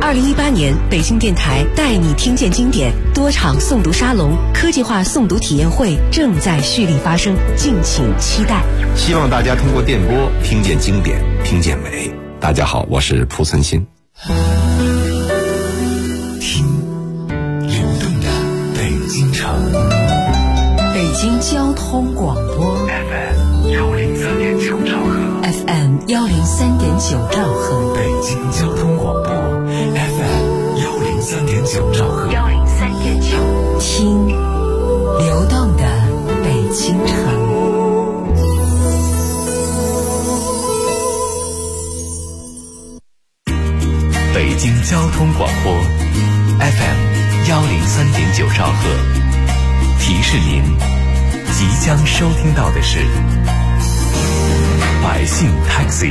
2018年，北京电台带你听见经典多场诵读沙龙、科技化诵读体验会正在蓄力发生，敬请期待。 希望大家通过电波听见经典，听见美。大家好，我是蒲存昕。 听流动的北京城， 北京交通广播 FM103.9兆赫 FM103.9兆赫， 北京交通广播 FM103.9兆赫 103.9，听流动的北京城。 北京交通广播 FM103.9兆赫，提示您即将收听到的是百姓 Taxi。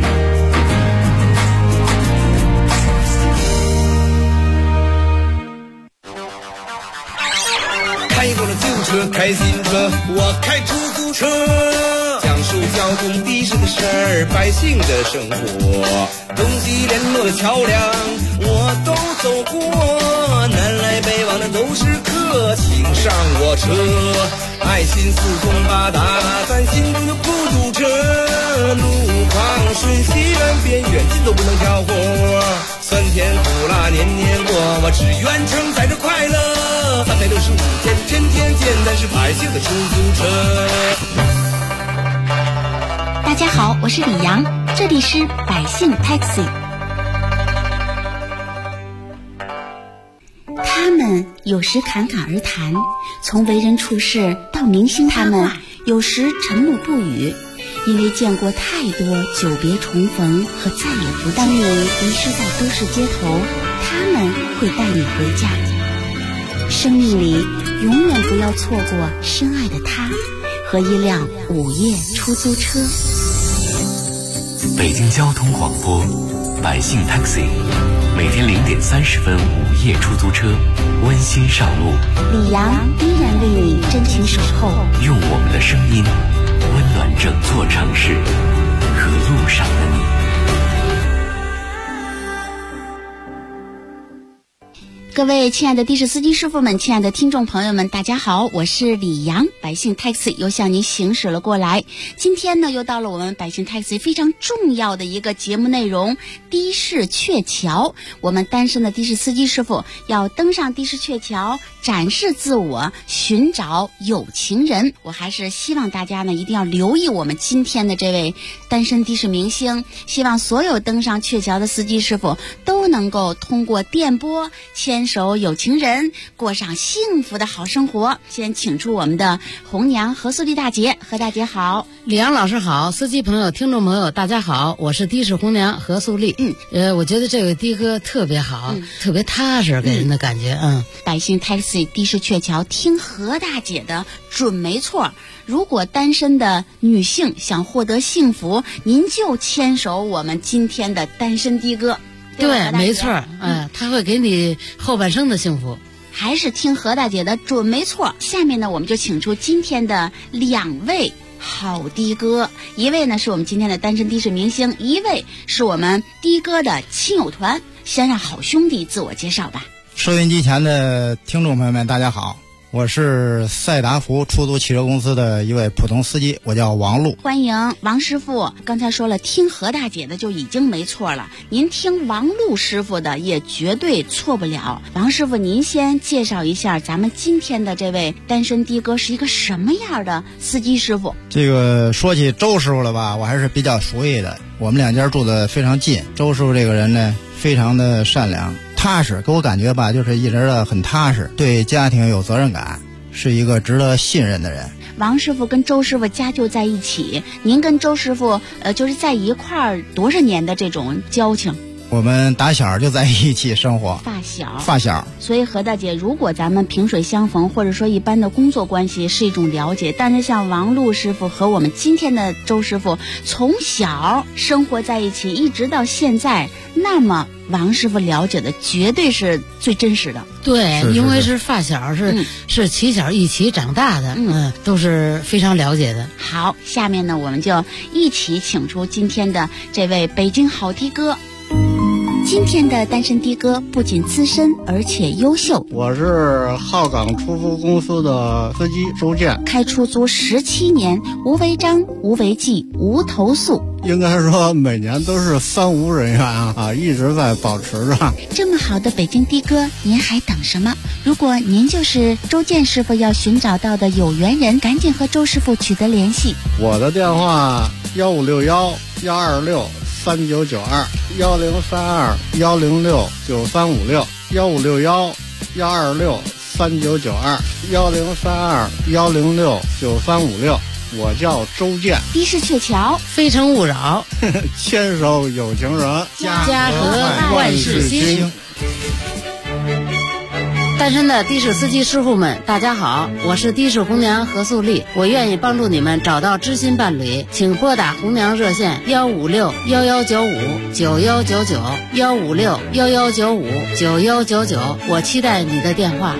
开过了旧车，开新车，我开出租车，讲述交通的士的事儿，百姓的生活，东西联络的桥梁我都走过，南来北往的都是客，请上我车，爱心四通八达，咱心中的孤独车，路况顺西南边远近都不能挑活，酸甜苦辣年年过，我只愿承载着快乐，365天天天见，但是百姓的出租车。 大家好，我是李阳，这里是百姓 Taxi。 他们有时侃侃而谈，从为人处事到明星他们有时沉默不语，因为见过太多久别重逢和再也不当你迷失在都市街头，他们会带你回家。生命里永远不要错过深爱的他和一辆午夜出租车。 北京交通广播百姓 Taxi， 每天0点30分午夜出租车温馨上路， 李阳依然为你真情守候， 用我们的声音温暖整座城市和路上的你。 各位亲爱的的士司机师傅们，亲爱的听众朋友们，大家好，我是李阳，百姓 Taxi 又向您行驶了过来。今天呢，又到了我们百姓 Taxi 非常重要的一个节目内容——的士鹊桥。我们单身的的士司机师傅要登上的士鹊桥，展示自我，寻找有情人。我还是希望大家呢一定要留意我们今天的这位单身的士明星，希望所有登上鹊桥的司机师傅都能够通过电波牵手有情人，过上幸福的好生活。先请出我们的红娘何素丽大姐。何大姐好。 李阳老师好，司机朋友听众朋友大家好，我是的士红娘何素丽。我觉得这位的哥特别好，特别踏实，给人的感觉。 百姓 Taxi 的士鹊桥听何大姐的准没错。如果单身的女性想获得幸福，您就牵手我们今天的单身的哥。 对，没错，他会给你后半生的幸福。 还是听何大姐的准没错。下面呢，我们就请出今天的2位好的哥，一位呢是我们今天的单身的士明星，一位是我们的哥的亲友团。先让好兄弟自我介绍吧。 收音机前的听众朋友们大家好，我是赛达福出租汽车公司的一位普通司机，我叫王璐。 欢迎王师傅。刚才说了，听何大姐的就已经没错了，您听王璐师傅的也绝对错不了。王师傅，您先介绍一下咱们今天的这位单身的哥是一个什么样的司机师傅？ 这个说起周师傅了吧，我还是比较熟悉的，我们两家住得非常近。周师傅这个人呢，非常的善良踏实，给我感觉吧，就是一直的很踏实，对家庭有责任感，是一个值得信任的人。 王师傅跟周师傅家就在一起，您跟周师傅就是在一块儿多少年的这种交情？ 我们打小就在一起生活，发小。 所以何大姐，如果咱们萍水相逢，或者说一般的工作关系是一种了解，但是像王璐师傅和我们今天的周师傅从小生活在一起，一直到现在，那么王师傅了解的绝对是最真实的。 对，因为是发小，是起小一起长大的，都是非常了解的。 好，下面呢，我们就一起请出今天的这位北京好的哥。 今天的单身的哥不仅资深，而且优秀。 我是浩港出租公司的司机周建， 开出租17年，无违章、无违纪、无投诉。 应该说每年都是3无人员啊，一直在保持着。 这么好的北京的哥，您还等什么？如果您就是周建师傅要寻找到的有缘人，赶紧和周师傅取得联系。 我的电话156-123-106-392-106-9356-103-106-9356，我叫周建， 的士鹊桥， 非诚勿扰， 牵手有情人， 家和万事兴。单身的的士司机师傅们，大家好，我是的士红娘何素丽，我愿意帮助你们找到知心伴侣，请拨打红娘热线156-1195-9199，156-1195-9199，我期待你的电话。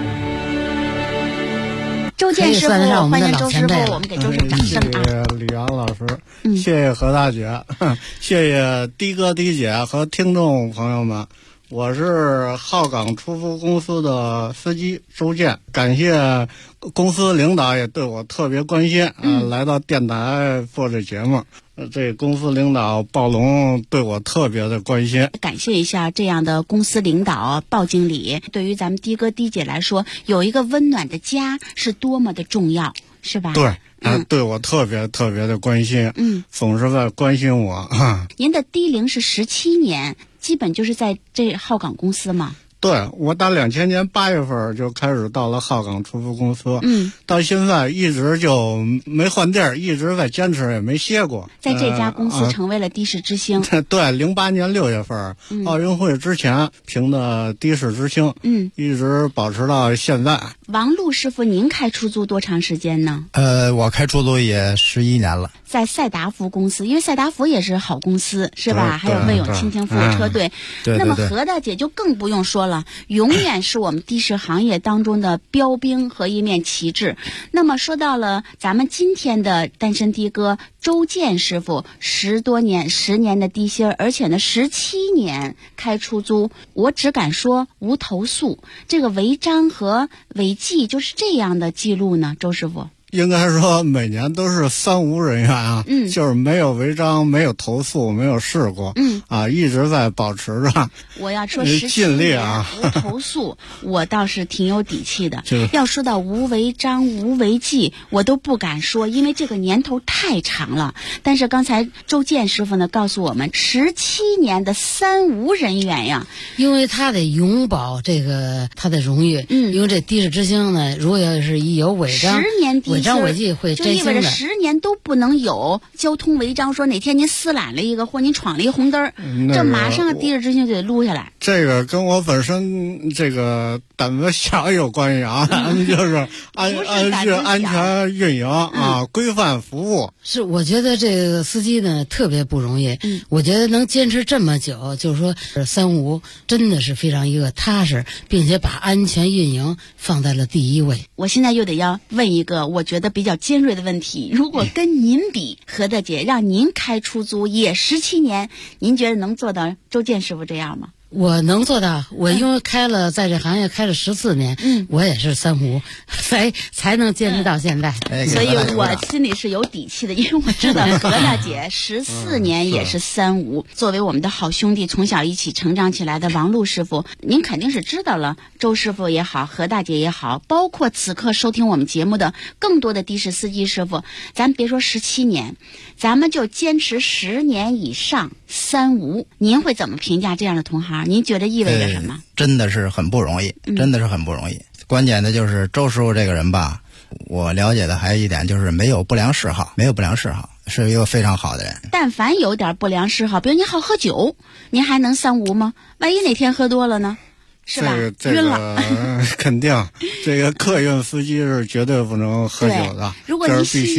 周建师傅，欢迎周师傅，我们给周师傅掌声啊！ 谢谢李阳老师，谢谢何大姐，谢谢的哥的姐和听众朋友们。我是浩港出租公司的司机周建，感谢公司领导也对我特别关心，来到电台做这节目。这公司领导鲍龙对我特别的关心， 感谢一下这样的公司领导鲍经理。对于咱们的哥的姐来说，有一个温暖的家是多么的重要，是吧？ 对，对我特别特别的关心，总是在关心我。 您的低龄是17年，基本就是在这浩港公司吗？ 对，我打2000年8月份就开始到了浩港出租公司，到现在一直就没换地儿，一直在坚持，也没歇过。 在这家公司成为了的士之星。 对，08年6月份，奥运会之前评的的士之星，一直保持到现在。 王璐师傅，您开出租多长时间呢？ 我开出租也11年了。 在赛达福公司，因为赛达福也是好公司，是吧？还有魏永亲情服务车队。那么何大姐就更不用说了，永远是我们的士行业当中的标兵和一面旗帜。那么说到了咱们今天的单身的哥周建师傅，10年的的士，而且呢17年开出租，我只敢说无投诉。这个违章和违纪就是这样的记录呢，周师傅。 应该说每年都是3无人员啊，就是没有违章，没有投诉，没有事故，一直在保持着。 我要说17年无投诉，我倒是挺有底气的。要说到无违章、无违纪，我都不敢说，因为这个年头太长了。但是刚才周建师傅呢告诉我们，17年的3无人员呀， 因为他得永保这个他的荣誉，因为这的士之星呢，如果要是一有违章 ，10年违章违纪会真就意味着10年都不能有交通违章，说哪天您私揽了一个或您闯了一红灯，这马上的士之星就得录下来。 这个跟我本身这个胆子小有关系啊，就是安全运营啊，规范服务。 是，我觉得这个司机呢特别不容易，我觉得能坚持这么久，就是说3无真的是非常一个踏实，并且把安全运营放在了第一位。 我现在又得要问一个我觉得比较尖锐的问题，如果跟您比，何大姐让您开出租也17年，您觉得能做到周建师傅这样吗？ 我能做到，我因为在这行业开了14年，我也是3无，才能坚持到现在。 所以我心里是有底气的，因为我知道何大姐14年也是3无。作为我们的好兄弟，从小一起成长起来的王璐师傅，您肯定是知道了，周师傅也好，何大姐也好，包括此刻收听我们节目的更多的的士司机师傅，咱别说17年，咱们就坚持10年以上3无，您会怎么评价这样的同行？您觉得意味着什么？ 真的是很不容易，真的是很不容易。关键的就是周师傅这个人吧，我了解的还有一点就是没有不良嗜好，是一个非常好的人。 但凡有点不良嗜好，比如您好喝酒，您还能3无吗？万一哪天喝多了呢？是吧？晕了， 肯定。这个客运司机是绝对不能喝酒的， 如果这是必须的。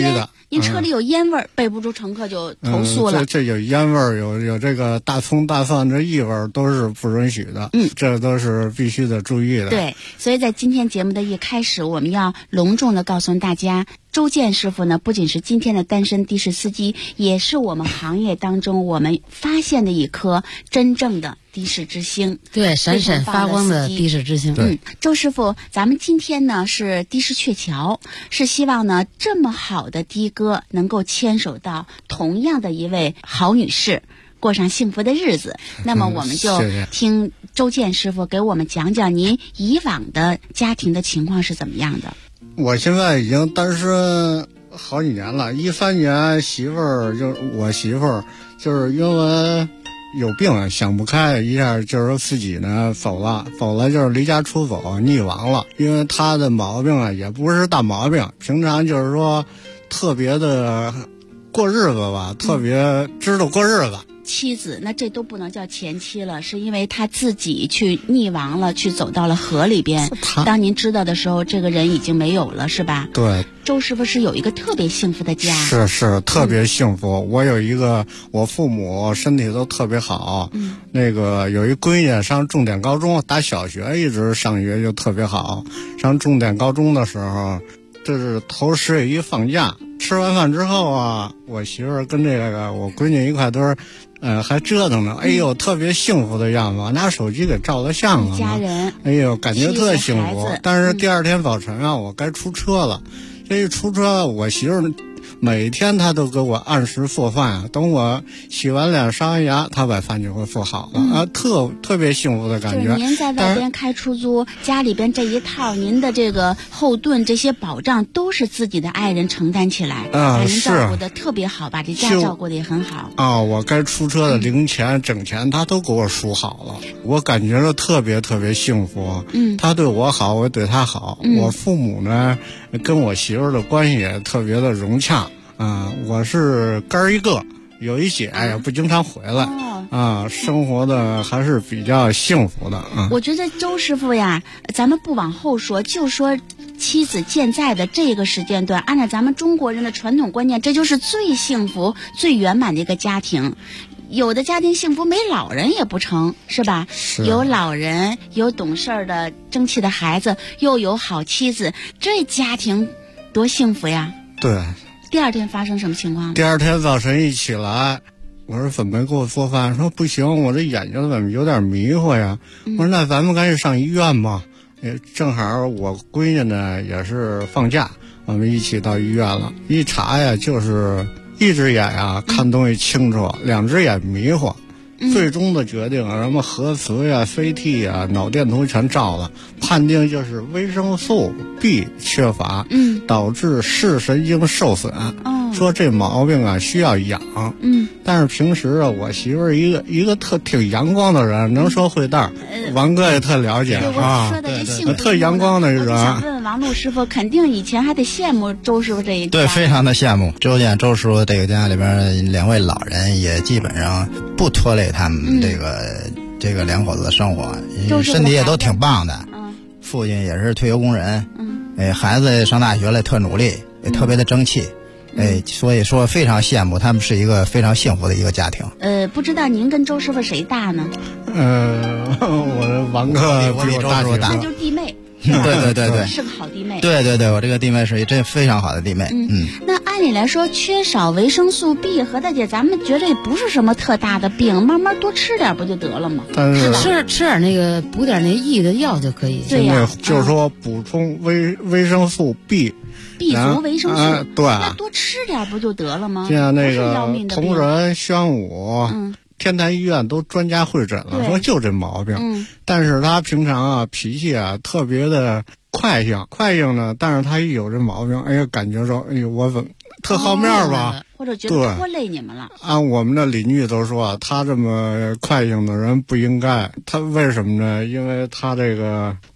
您车里有烟味儿，备不住乘客就投诉了。 这有烟味儿，有这个大葱大蒜这异味儿都是不允许的。这都是必须得注意的。 对，所以在今天节目的一开始，我们要隆重的告诉大家，周建师傅呢，不仅是今天的单身的士司机，也是我们行业当中我们发现的一颗真正的的士之星。 对，闪闪发光的的士之星。 周师傅，咱们今天呢是的士鹊桥，是希望呢这么好的的哥能够牵手到同样的一位好女士，过上幸福的日子。那么我们就听周建师傅给我们讲讲您以往的家庭的情况是怎么样的。 我现在已经单身好几年了，13年我媳妇儿就是因为有病想不开，一下就是自己呢走了就是离家出走溺亡了。因为她的毛病啊也不是大毛病，平常就是说特别的过日子吧，特别知道过日子。 妻子，那这都不能叫前妻了，是因为他自己去溺亡了，去走到了河里边。当您知道的时候，这个人已经没有了，是吧？对。周师傅是有一个特别幸福的家。是特别幸福。我父母身体都特别好。那个有一闺女上重点高中，打小学一直上学就特别好。上重点高中的时候，这是头10月1放假，吃完饭之后啊，我媳妇儿跟这个我闺女一块都是。还折腾呢，哎呦，特别幸福的样子，拿手机给照了相了， 家人， 哎呦，感觉特幸福。但是第二天早晨啊，我该出车了，这一出车，我媳妇每天她都给我按时做饭啊，等我洗完脸刷完牙，她把饭就会做好了特别幸福的感觉。 就是您在外边开出租，家里边这一套，您的这个后盾这些保障都是自己的爱人承担起来，把您照顾的特别好，把这家照顾的也很好。 我该出车的零钱整钱，她都给我数好了，我感觉到特别特别幸福。她对我好，我对她好。我父母呢，跟我媳妇的关系也特别的融洽。我是哥儿一个，有一姐也不经常回来。生活的还是比较幸福的。 我觉得周师傅呀，咱们不往后说，就说妻子健在的这个时间段，按照咱们中国人的传统观念，这就是最幸福最圆满的一个家庭。有的家庭幸福没老人也不成，是吧？有老人，有懂事的争气的孩子，又有好妻子，这家庭多幸福呀。 对。 第二天发生什么情况？ 第二天早晨一起来，我说怎么给我做饭？说不行，我这眼睛怎么有点迷糊呀？我说那咱们赶紧上医院吧。正好我闺女呢也是放假，我们一起到医院了。一查呀，就是一只眼啊看东西清楚，2只眼迷糊。最终的决定什么核磁呀、CT 呀、脑电图全照了，判定就是维生素 B 缺乏，导致视神经受损。说这毛病啊需要养。但是平时啊，我媳妇儿一个挺阳光的人，能说会道。王哥也特了解啊，说的这幸福特阳光的人。我想问王璐师傅，肯定以前还得羡慕周师傅这一家。 对，非常的羡慕周师傅这个家里边2位老人，也基本上不拖累他们这个2口子的生活，身体也都挺棒的。父亲也是退休工人，孩子上大学了，特努力，也特别的争气。所以说非常羡慕他们，是一个非常幸福的一个家庭。 不知道您跟周师傅谁大呢？ 我王哥比我大， 那就是弟妹。 对， 是个好弟妹。 对，我这个弟妹是真非常好的弟妹。 那按理来说，缺少维生素 B， 何大姐，咱们觉得也不是什么特大的病，慢慢多吃点不就得了吗？ 但是吃点那个补点那益的药就可以。 对呀， 就是说补充维生素 B 族维生素， 对， 那多吃点不就得了吗？ 像那个同仁、宣武、天坛医院都专家会诊了，说就这毛病。但是他平常啊脾气啊特别的快性呢，但是他一有这毛病，感觉说，我怎么特好面吧？ 或者觉得拖累你们了。 按我们的邻居都说，他这么快性的人不应该。他为什么呢？因为他这个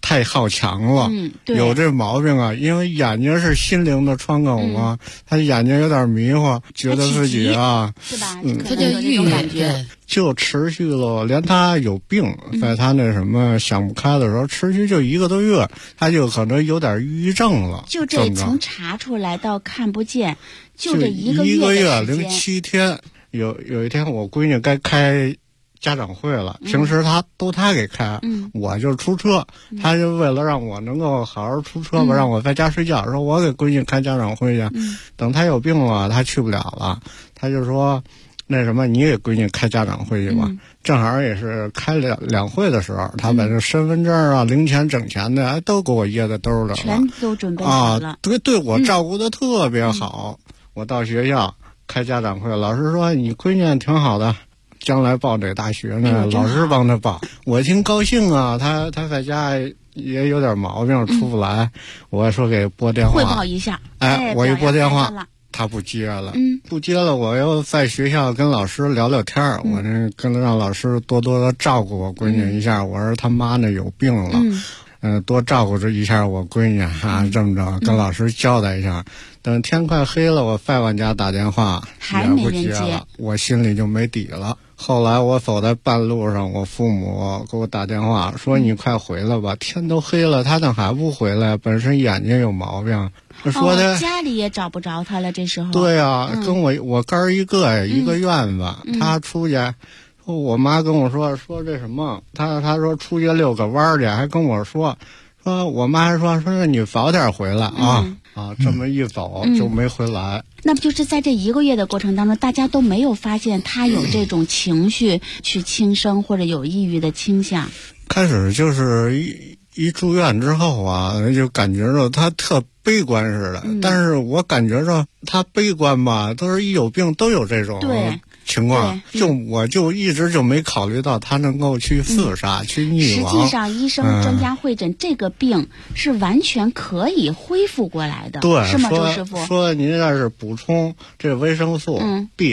太好强了，有这毛病啊。因为眼睛是心灵的窗口嘛，他眼睛有点迷糊，觉得自己啊， 是吧？ 他就郁郁， 就持续了，连他有病，在他那什么想不开的时候，持续就1个多月，他就可能有点抑郁症了。 就这从查出来到看不见，就这 1 个月 07天，有一天我闺女该开家长会了，平时他给开，我就出车，他就为了让我能够好好出车吧，让我在家睡觉，说我给闺女开家长会去，等他有病了，他去不了了，他就说那什么，你给闺女开家长会去吧。正好也是开两会的时候，他把这身份证啊、零钱、整钱的都给我掖在兜里了， 全都准备好了。 对我照顾的特别好。我到学校开家长会，老师说你闺女挺好的，将来报这大学呢，老师帮他报，我挺高兴啊。他在家也有点毛病，出不来，我说给拨电话汇报一下。 我一拨电话，他不接了，不接了，我又在学校跟老师聊聊天，我这跟让老师多多的照顾我闺女一下，我说他妈呢有病了，多照顾着一下我闺女啊，这么着跟老师交代一下。等天快黑了，我再往家打电话还也不接了，我心里就没底了。后来我走在半路上，我父母给我打电话说你快回来吧，天都黑了，他怎还不回来？本身眼睛有毛病。说他家里也找不着他了，这时候。 对啊，跟我哥一个院子，他出去，我妈跟我说这什么，他说出去遛个弯去，还跟我说我妈还说你早点回来这么一走就没回来。 那不就是在这1个月的过程当中，大家都没有发现他有这种情绪去轻生或者有抑郁的倾向？ 开始就是一住院之后啊，就感觉着他特悲观似的，但是我感觉着他悲观吧，都是一有病都有这种情况，我就一直就没考虑到他能够去自杀，去溺亡。 实际上，医生专家会诊，这个病是完全可以恢复过来的， 对， 是吗，周师傅？ 说您要是补充这维生素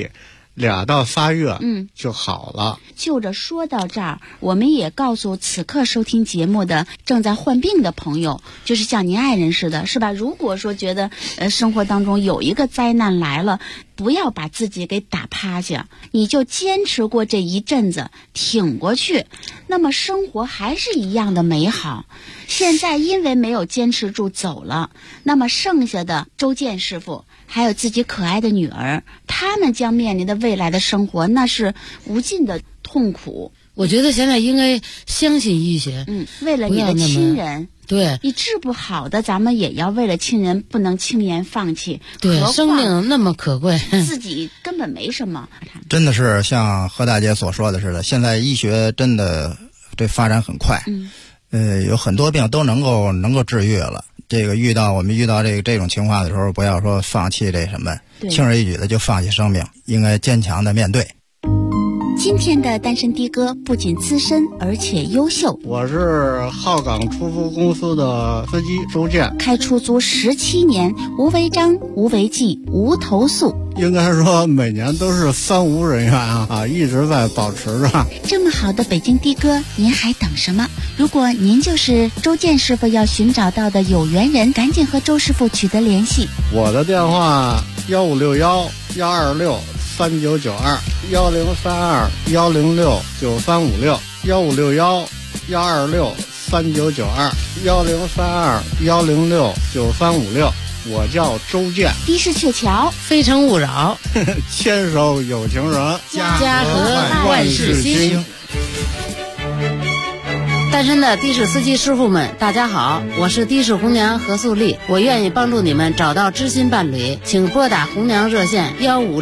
B。2到3月就好了。 就着说到这儿，我们也告诉此刻收听节目的正在患病的朋友，就是像您爱人似的，是吧？如果说觉得生活当中有一个灾难来了，不要把自己给打趴下，你就坚持过这一阵子，挺过去，那么生活还是一样的美好。现在因为没有坚持住走了，那么剩下的周建师傅还有自己可爱的女儿，他们将面临的未来的生活，那是无尽的痛苦。 我觉得现在应该相信医学， 为了你的亲人， 对， 你治不好的，咱们也要为了亲人不能轻言放弃。 对，生命那么可贵， 自己根本没什么。 真的是像何大姐所说的似的，现在医学真的这发展很快，有很多病都能够治愈了。这个我们遇到这种情况的时候，不要说放弃这什么，轻而易举的就放弃生命，应该坚强的面对。 今天的单身的哥不仅资深而且优秀。 我是浩港出租公司的司机周建， 开出租17年，无违章、无违纪、无投诉。 应该说每年都是3无人员啊，一直在保持着。 这么好的北京的哥，您还等什么？如果您就是周建师傅要寻找到的有缘人，赶紧和周师傅取得联系。 我的电话156-123-106-1569-103-2-106-1592-103-2-106-9356。我叫周建， 的士鹊桥， 非诚勿扰， 牵手有情人， 家和万事兴。单身的的士司机师傅们，大家好，我是的士红娘何素丽，我愿意帮助你们找到知心伴侣，请拨打红娘热线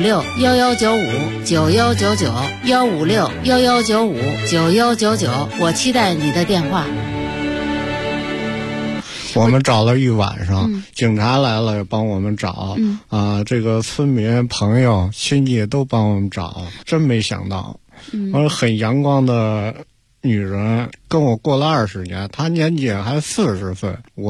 156-1195-9199，156-1195-9199，我期待你的电话。 我们找了一晚上，警察来了也帮我们找，这个村民朋友亲戚都帮我们找，真没想到，很阳光的女人跟我过了20年，他年纪还40岁，我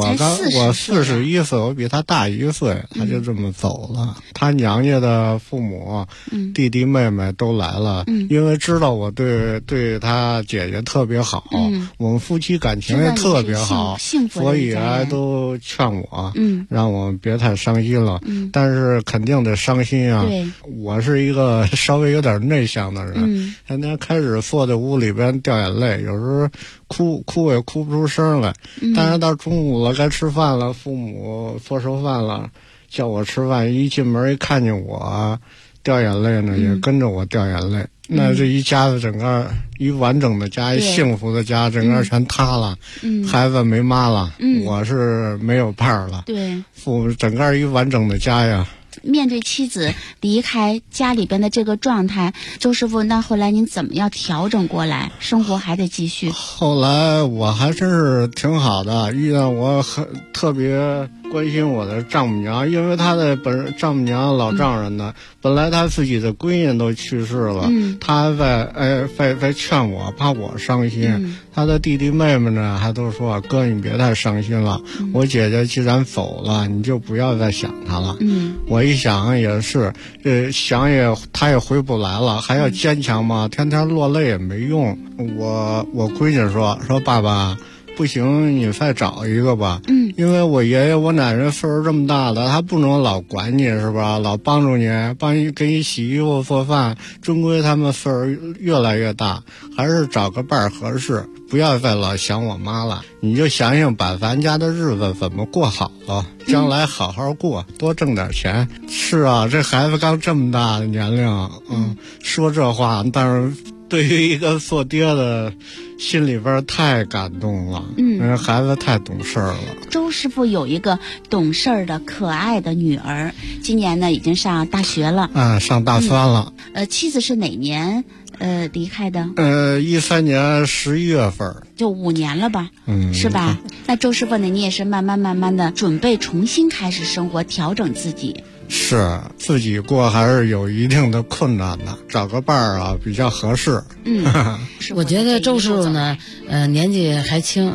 41岁，我比他大1岁，他就这么走了。他娘家的父母、弟弟妹妹都来了，因为知道我对他姐姐特别好，我们夫妻感情也特别好，所以都劝我，让我别太伤心了。但是肯定得伤心啊！我是一个稍微有点内向的人，天天开始坐在屋里边掉眼泪，有时候哭也哭不出声来。但是到中午了，该吃饭了，父母做熟饭了，叫我吃饭，一进门一看见我掉眼泪呢，也跟着我掉眼泪。那这一家子整个一完整的家，一幸福的家，整个全塌了。孩子没妈了，我是没有伴了。对，整个一完整的家呀。 面对妻子离开家里边的这个状态，周师傅，那后来您怎么样调整过来？生活还得继续。 后来我还真是挺好的，遇到我特别关心我的丈母娘，因为她的丈母娘老丈人呢，本来她自己的闺女都去世了，她在劝我，怕我伤心。她的弟弟妹妹呢，还都说哥你别太伤心了，我姐姐既然走了，你就不要再想她了。我一想也是，她也回不来了，还要坚强吗？天天落泪也没用。我闺女说爸爸，不行，你再找一个吧。因为我爷爷我奶奶岁数这么大了，他不能老管你是吧，老帮助你，给你洗衣服做饭，终归他们岁数越来越大，还是找个伴儿合适，不要再老想我妈了。你就想想把咱家的日子怎么过好了，将来好好过，多挣点钱。是啊，这孩子刚这么大的年龄，说这话，但是对于一个做爹的心里边太感动了，孩子太懂事了。 周师傅有一个懂事的可爱的女儿，今年呢已经上大学了， 上大3了。 妻子是哪年离开的 ？13年11月份， 就5年了吧，是吧？那周师傅呢，你也是慢慢的准备重新开始生活，调整自己。 是自己过还是有一定的困难的，找个伴儿比较合适。 我觉得周师傅呢，年纪还轻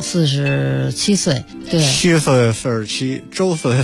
，47岁，对 ，7岁47，周岁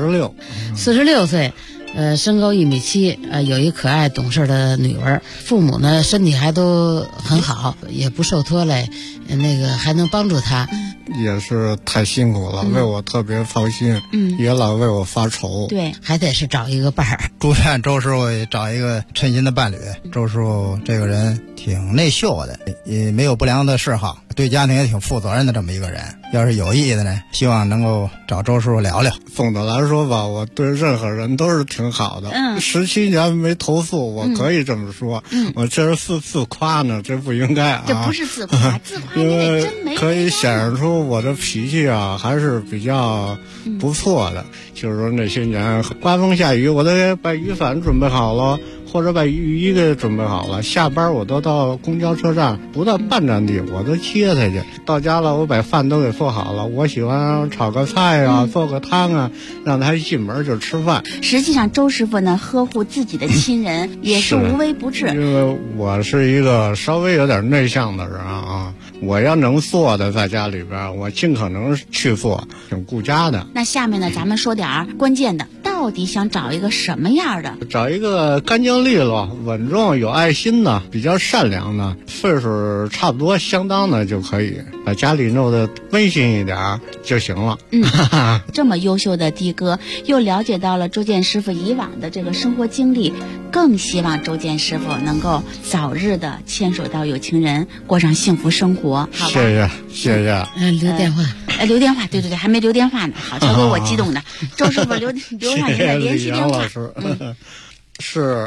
46，46 岁。身高1.7米，有一可爱懂事的女儿，父母呢身体还都很好，也不受拖累，还能帮助他。 也是太辛苦了，为我特别操心，也老为我发愁。 对，还得是找一个伴儿。 祝愿周师傅也找一个称心的伴侣。周师傅这个人挺内秀的，也没有不良的嗜好，对家庭也挺负责任的这么一个人。要是有意的呢，希望能够找周师傅聊聊。 总的来说吧，我对任何人都是挺好的。17年没投诉，我可以这么说。我这是自夸呢，这不应该啊。 这不是自夸，自夸因为真没可以显示出我的脾气还是比较不错的。就是说那些年刮风下雨，我都把雨伞准备好了，或者把雨衣给准备好了，下班我都到公交车站，不到半站地我都接他去。到家了，我把饭都给做好了，我喜欢炒个菜做个汤让他一进门就吃饭。 实际上周师傅呢，呵护自己的亲人也是无微不至。 因为我是一个稍微有点内向的人我要能做的在家里边，我尽可能去做，挺顾家的。 那下面呢，咱们说点关键的，到底想找一个什么样的？ 找一个干净利落、稳重、有爱心的，比较善良的，岁数差不多相当的就可以，把家里弄得温馨一点就行了。 这么优秀的的哥，又了解到了周建师傅以往的这个生活经历，更希望周建师傅能够早日的牵手到有情人，过上幸福生活。好吧， 谢谢。 留电话。 留电话，对，还没留电话呢。好，这回我激动的。周师傅留上您的联系电话。 是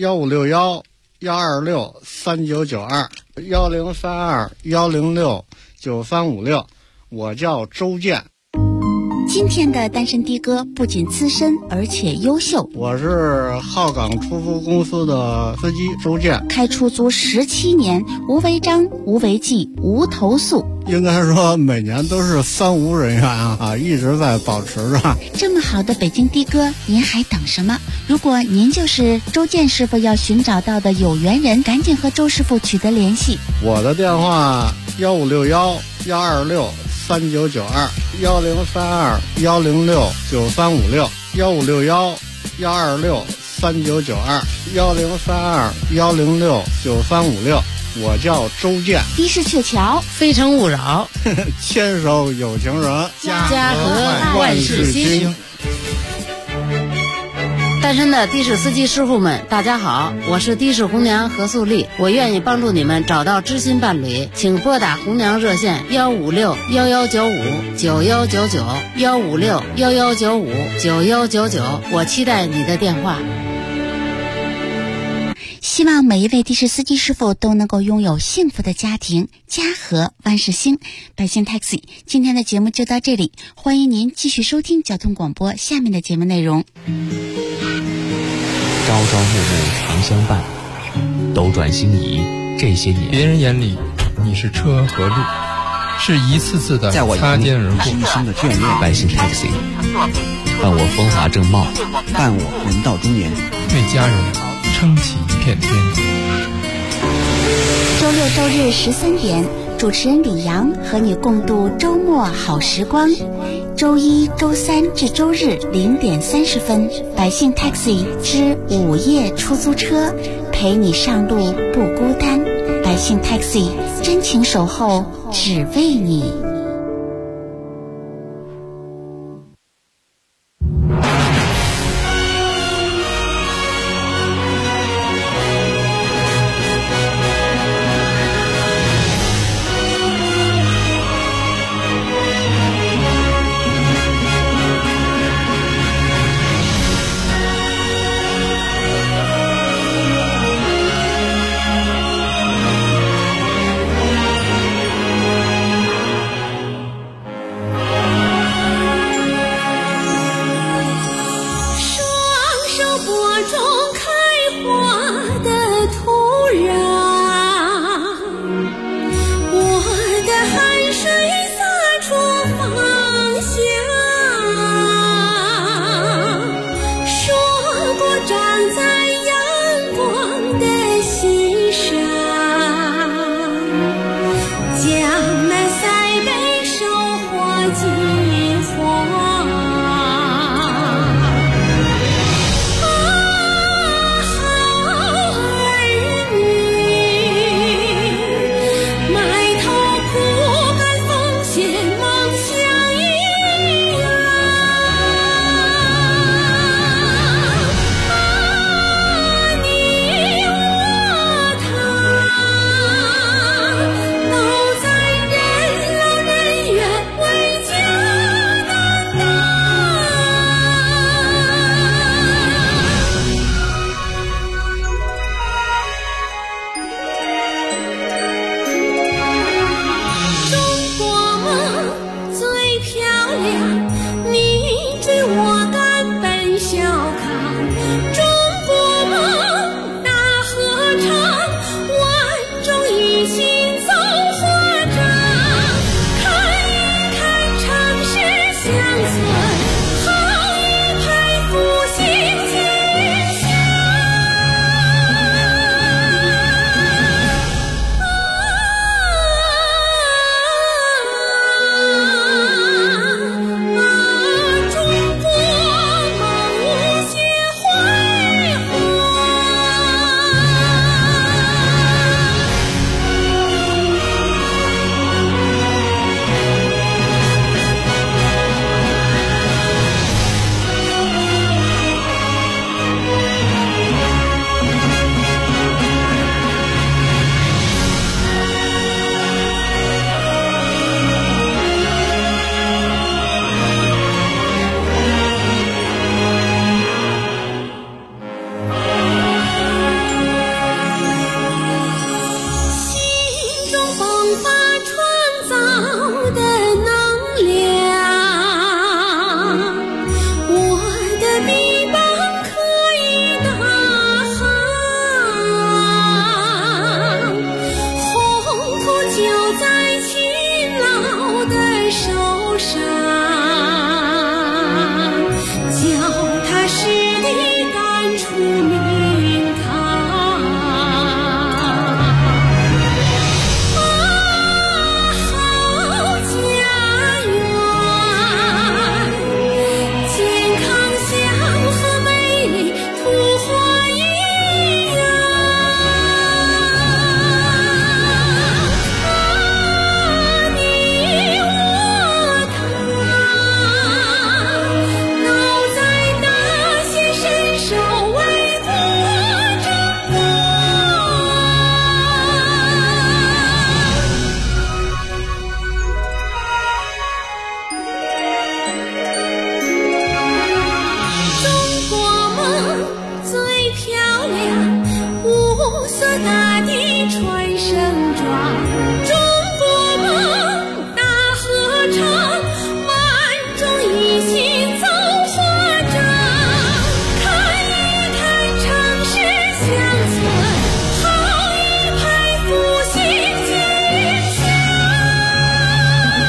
1561-562-3992，1032-106-9356，我叫周建。 今天的单身的哥不仅资深，而且优秀。 我是浩港出租公司的司机周建， 开出租17年，无违章、无违纪、无投诉。 应该说每年都是3无人员一直在保持着。 这么好的北京的哥，您还等什么？如果您就是周建师傅要寻找到的有缘人，赶紧和周师傅取得联系。 我的电话 ，156-126-3992，1032106-9356，156-126-9356，我叫周建。 的士鹊桥， 非诚勿扰， 牵手有情人， 家和万事兴。单身的的士司机师傅们，大家好，我是的士红娘何素丽，我愿意帮助你们找到知心伴侣，请拨打红娘热线156-1195-9199，156-1195-9199，我期待你的电话。 希望每一位的士司机师傅都能够拥有幸福的家庭，家和万事兴。百姓 Taxi 今天的节目就到这里，欢迎您继续收听交通广播下面的节目内容。 朝朝暮暮常相伴，斗转星移这些年， 别人眼里你是车和路，是一次次的擦肩而过。 深深的眷恋。 百姓 Taxi 伴我风华正茂， 伴我人到中年， 为家人撑起一片天。 周六周日13点，主持人李阳和你共度周末好时光。周一、周三至周日0点30分，百姓 Taxi 之午夜出租车，陪你上路不孤单。百姓 Taxi 真情守候，只为你。